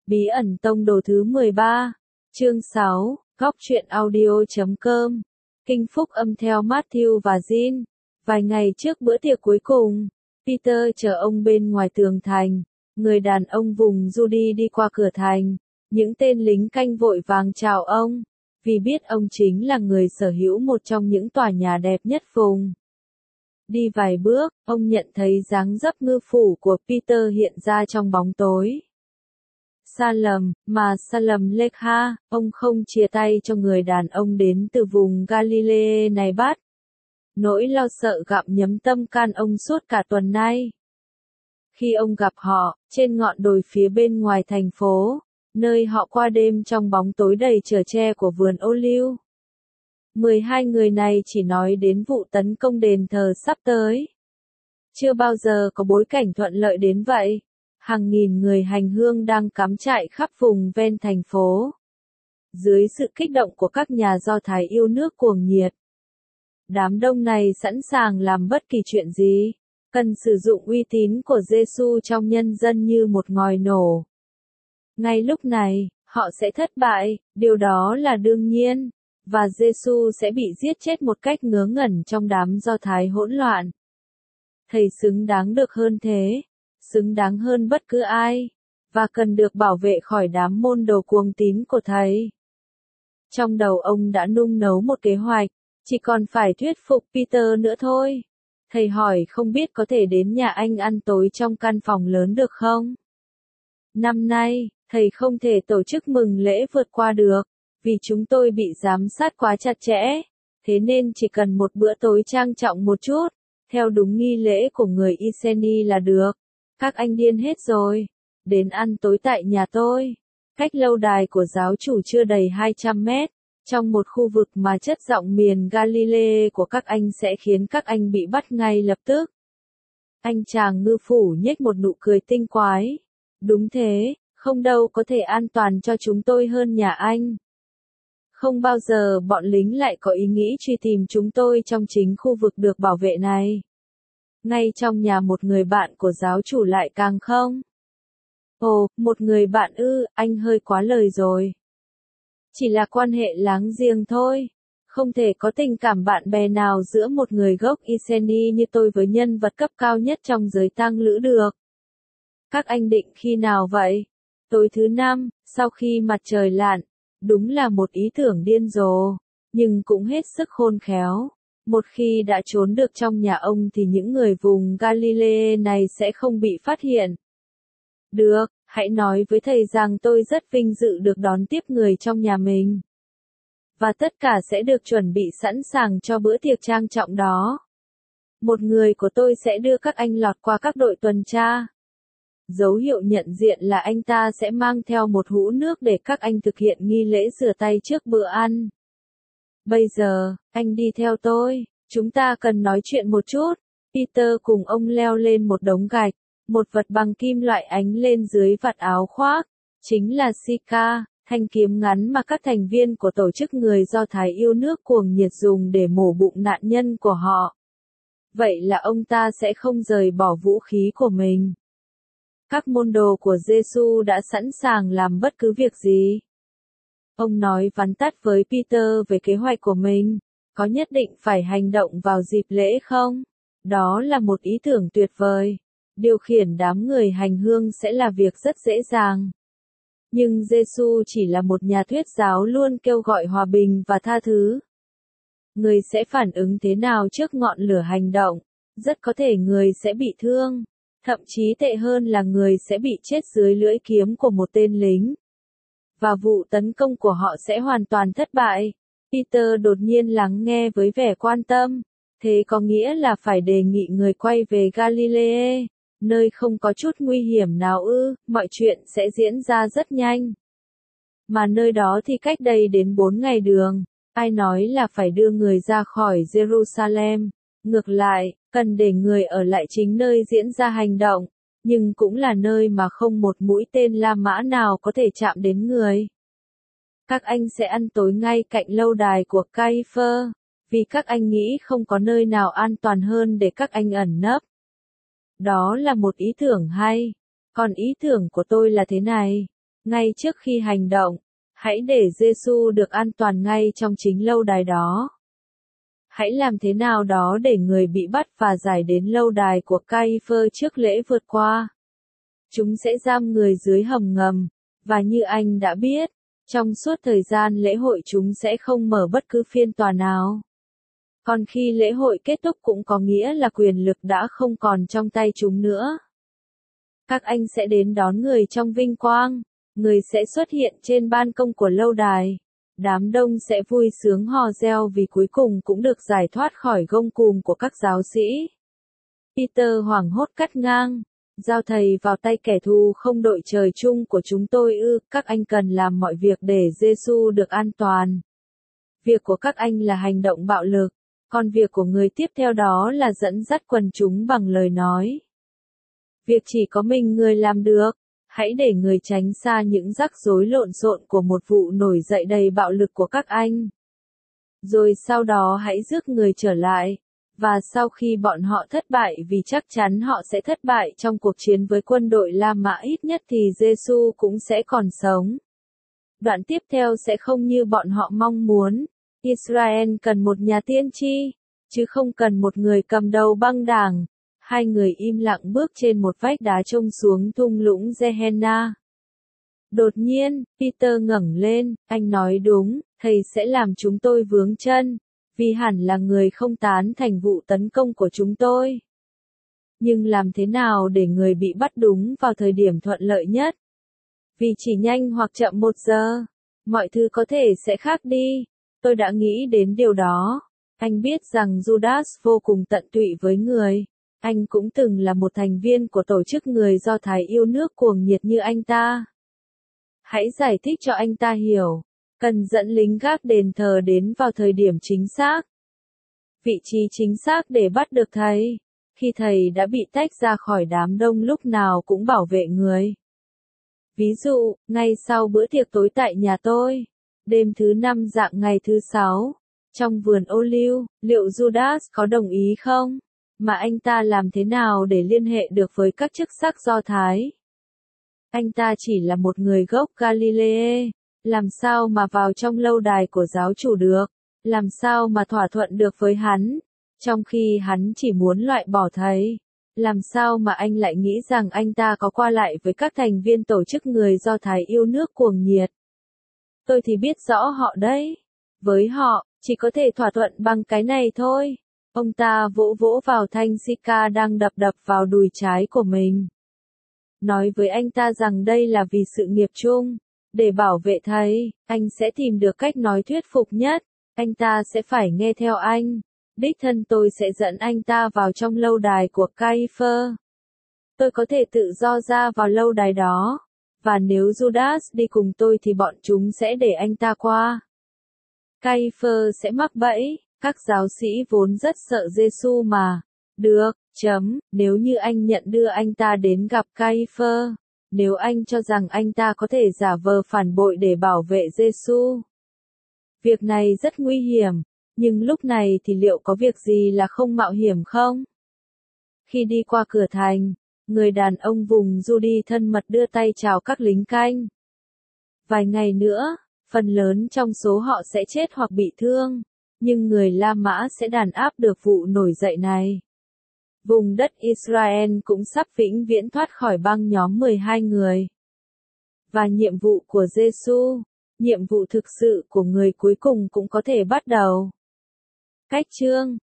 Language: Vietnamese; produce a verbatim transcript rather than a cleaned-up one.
Bí ẩn tông đồ thứ mười ba, chương sáu, góc truyện audio chấm com. Kinh phúc âm theo Matthew và Jean. Vài ngày trước bữa tiệc cuối cùng, Peter chờ ông bên ngoài tường thành. Người đàn ông vùng Judy đi qua cửa thành. Những tên lính canh vội vàng chào ông, vì biết ông chính là người sở hữu một trong những tòa nhà đẹp nhất vùng. Đi vài bước, ông nhận thấy dáng dấp ngư phủ của Peter hiện ra trong bóng tối. Salem, mà Salem Lekha, ông không chia tay cho người đàn ông đến từ vùng Galilee này bắt. Nỗi lo sợ gặm nhấm tâm can ông suốt cả tuần nay. Khi ông gặp họ, trên ngọn đồi phía bên ngoài thành phố, nơi họ qua đêm trong bóng tối đầy chở che của vườn ô liu. mười hai người này chỉ nói đến vụ tấn công đền thờ sắp tới. Chưa bao giờ có bối cảnh thuận lợi đến vậy. Hàng nghìn người hành hương đang cắm trại khắp vùng ven thành phố. Dưới sự kích động của các nhà Do Thái yêu nước cuồng nhiệt. Đám đông này sẵn sàng làm bất kỳ chuyện gì, cần sử dụng uy tín của Giêsu trong nhân dân như một ngòi nổ. Ngay lúc này, họ sẽ thất bại, điều đó là đương nhiên, và Giêsu sẽ bị giết chết một cách ngớ ngẩn trong đám Do Thái hỗn loạn. Thầy xứng đáng được hơn thế, xứng đáng hơn bất cứ ai, và cần được bảo vệ khỏi đám môn đồ cuồng tín của thầy. Trong đầu ông đã nung nấu một kế hoạch, chỉ còn phải thuyết phục Peter nữa thôi. Thầy hỏi không biết có thể đến nhà anh ăn tối trong căn phòng lớn được không? Năm nay, thầy không thể tổ chức mừng lễ vượt qua được, vì chúng tôi bị giám sát quá chặt chẽ, thế nên chỉ cần một bữa tối trang trọng một chút, theo đúng nghi lễ của người Iceni là được. Các anh điên hết rồi, đến ăn tối tại nhà tôi, cách lâu đài của giáo chủ chưa đầy hai trăm mét, trong một khu vực mà chất giọng miền Galilee của các anh sẽ khiến các anh bị bắt ngay lập tức. Anh chàng ngư phủ nhếch một nụ cười tinh quái. Đúng thế, không đâu có thể an toàn cho chúng tôi hơn nhà anh. Không bao giờ bọn lính lại có ý nghĩ truy tìm chúng tôi trong chính khu vực được bảo vệ này. Ngay trong nhà một người bạn của giáo chủ lại càng không. Ồ, một người bạn ư, anh hơi quá lời rồi. Chỉ là quan hệ láng giềng thôi. Không thể có tình cảm bạn bè nào giữa một người gốc Iceni như tôi với nhân vật cấp cao nhất trong giới tang lữ được. Các anh định khi nào vậy? Tối thứ năm, sau khi mặt trời lặn. Đúng là một ý tưởng điên rồ, nhưng cũng hết sức khôn khéo. Một khi đã trốn được trong nhà ông thì những người vùng Galilee này sẽ không bị phát hiện. Được, hãy nói với thầy rằng tôi rất vinh dự được đón tiếp người trong nhà mình. Và tất cả sẽ được chuẩn bị sẵn sàng cho bữa tiệc trang trọng đó. Một người của tôi sẽ đưa các anh lọt qua các đội tuần tra. Dấu hiệu nhận diện là anh ta sẽ mang theo một hũ nước để các anh thực hiện nghi lễ rửa tay trước bữa ăn. Bây giờ, anh đi theo tôi, chúng ta cần nói chuyện một chút. Peter cùng ông leo lên một đống gạch, một vật bằng kim loại ánh lên dưới vạt áo khoác, chính là Sika, thanh kiếm ngắn mà các thành viên của tổ chức người Do Thái yêu nước cuồng nhiệt dùng để mổ bụng nạn nhân của họ. Vậy là ông ta sẽ không rời bỏ vũ khí của mình. Các môn đồ của Giêsu đã sẵn sàng làm bất cứ việc gì. Ông nói vắn tắt với Peter về kế hoạch của mình. Có nhất định phải hành động vào dịp lễ không? Đó là một ý tưởng tuyệt vời. Điều khiển đám người hành hương sẽ là việc rất dễ dàng. Nhưng Giêsu chỉ là một nhà thuyết giáo luôn kêu gọi hòa bình và tha thứ. Người sẽ phản ứng thế nào trước ngọn lửa hành động? Rất có thể người sẽ bị thương. Thậm chí tệ hơn là người sẽ bị chết dưới lưỡi kiếm của một tên lính. Và vụ tấn công của họ sẽ hoàn toàn thất bại. Peter đột nhiên lắng nghe với vẻ quan tâm. Thế có nghĩa là phải đề nghị người quay về Galilee, nơi không có chút nguy hiểm nào ư, mọi chuyện sẽ diễn ra rất nhanh. Mà nơi đó thì cách đây đến bốn ngày đường, ai nói là phải đưa người ra khỏi Jerusalem. Ngược lại, cần để người ở lại chính nơi diễn ra hành động, nhưng cũng là nơi mà không một mũi tên La Mã nào có thể chạm đến người. Các anh sẽ ăn tối ngay cạnh lâu đài của Caiphơ, vì các anh nghĩ không có nơi nào an toàn hơn để các anh ẩn nấp. Đó là một ý tưởng hay. Còn ý tưởng của tôi là thế này. ngay trước khi hành động, hãy để Giêsu được an toàn ngay trong chính lâu đài đó. Hãy làm thế nào đó để người bị bắt và giải đến lâu đài của Cai-phơ trước lễ vượt qua. Chúng sẽ giam người dưới hầm ngầm, và như anh đã biết, trong suốt thời gian lễ hội chúng sẽ không mở bất cứ phiên tòa nào. Còn khi lễ hội kết thúc cũng có nghĩa là quyền lực đã không còn trong tay chúng nữa. Các anh sẽ đến đón người trong vinh quang, người sẽ xuất hiện trên ban công của lâu đài. Đám đông sẽ vui sướng hò reo vì cuối cùng cũng được giải thoát khỏi gông cùm của các giáo sĩ. Peter hoảng hốt cắt ngang. Giao thầy vào tay kẻ thù không đội trời chung của chúng tôi ư, các anh cần làm mọi việc để Giêsu được an toàn. Việc của các anh là hành động bạo lực, còn việc của người tiếp theo đó là dẫn dắt quần chúng bằng lời nói. Việc chỉ có mình người làm được, hãy để người tránh xa những rắc rối lộn xộn của một vụ nổi dậy đầy bạo lực của các anh. Rồi sau đó hãy rước người trở lại. Và sau khi bọn họ thất bại vì chắc chắn họ sẽ thất bại trong cuộc chiến với quân đội La Mã ít nhất thì Giêsu cũng sẽ còn sống. Đoạn tiếp theo sẽ không như bọn họ mong muốn. Israel cần một nhà tiên tri, chứ không cần một người cầm đầu băng đảng. Hai người im lặng bước trên một vách đá trông xuống thung lũng Gehenna. Đột nhiên, Peter ngẩng lên, anh nói đúng, thầy sẽ làm chúng tôi vướng chân. Vì hẳn là người không tán thành vụ tấn công của chúng tôi. Nhưng làm thế nào để người bị bắt đúng vào thời điểm thuận lợi nhất? Vì chỉ nhanh hoặc chậm một giờ, mọi thứ có thể sẽ khác đi. Tôi đã nghĩ đến điều đó. Anh biết rằng Judas vô cùng tận tụy với người. Anh cũng từng là một thành viên của tổ chức người Do Thái yêu nước cuồng nhiệt như anh ta. Hãy giải thích cho anh ta hiểu. Cần dẫn lính gác đền thờ đến vào thời điểm chính xác. Vị trí chính xác để bắt được thầy. Khi thầy đã bị tách ra khỏi đám đông lúc nào cũng bảo vệ người. Ví dụ, ngay sau bữa tiệc tối tại nhà tôi, đêm thứ năm dạng ngày thứ sáu, trong vườn ô liu, liệu Judas có đồng ý không? Mà anh ta làm thế nào để liên hệ được với các chức sắc Do Thái? Anh ta chỉ là một người gốc Galilee. Làm sao mà vào trong lâu đài của giáo chủ được? Làm sao mà thỏa thuận được với hắn? Trong khi hắn chỉ muốn loại bỏ thầy. Làm sao mà anh lại nghĩ rằng anh ta có qua lại với các thành viên tổ chức người Do Thái yêu nước cuồng nhiệt? Tôi thì biết rõ họ đấy. Với họ, chỉ có thể thỏa thuận bằng cái này thôi. Ông ta vỗ vỗ vào thanh Sika đang đập đập vào đùi trái của mình. Nói với anh ta rằng đây là vì sự nghiệp chung. Để bảo vệ thầy, anh sẽ tìm được cách nói thuyết phục nhất. Anh ta sẽ phải nghe theo anh. Đích thân tôi sẽ dẫn anh ta vào trong lâu đài của Cai-phơ. Tôi có thể tự do ra vào lâu đài đó. Và nếu Judas đi cùng tôi thì bọn chúng sẽ để anh ta qua. Cai-phơ sẽ mắc bẫy. Các giáo sĩ vốn rất sợ Giêsu mà. Được, chấm, nếu như anh nhận đưa anh ta đến gặp Cai-phơ. Nếu anh cho rằng anh ta có thể giả vờ phản bội để bảo vệ Giêsu. Việc này rất nguy hiểm, nhưng lúc này thì liệu có việc gì là không mạo hiểm không? Khi đi qua cửa thành, người đàn ông vùng Judy thân mật đưa tay chào các lính canh. Vài ngày nữa, phần lớn trong số họ sẽ chết hoặc bị thương, nhưng người La Mã sẽ đàn áp được vụ nổi dậy này. Vùng đất Israel cũng sắp vĩnh viễn thoát khỏi băng nhóm mười hai người. Và nhiệm vụ của Giêsu, nhiệm vụ thực sự của người cuối cùng cũng có thể bắt đầu. Cách chương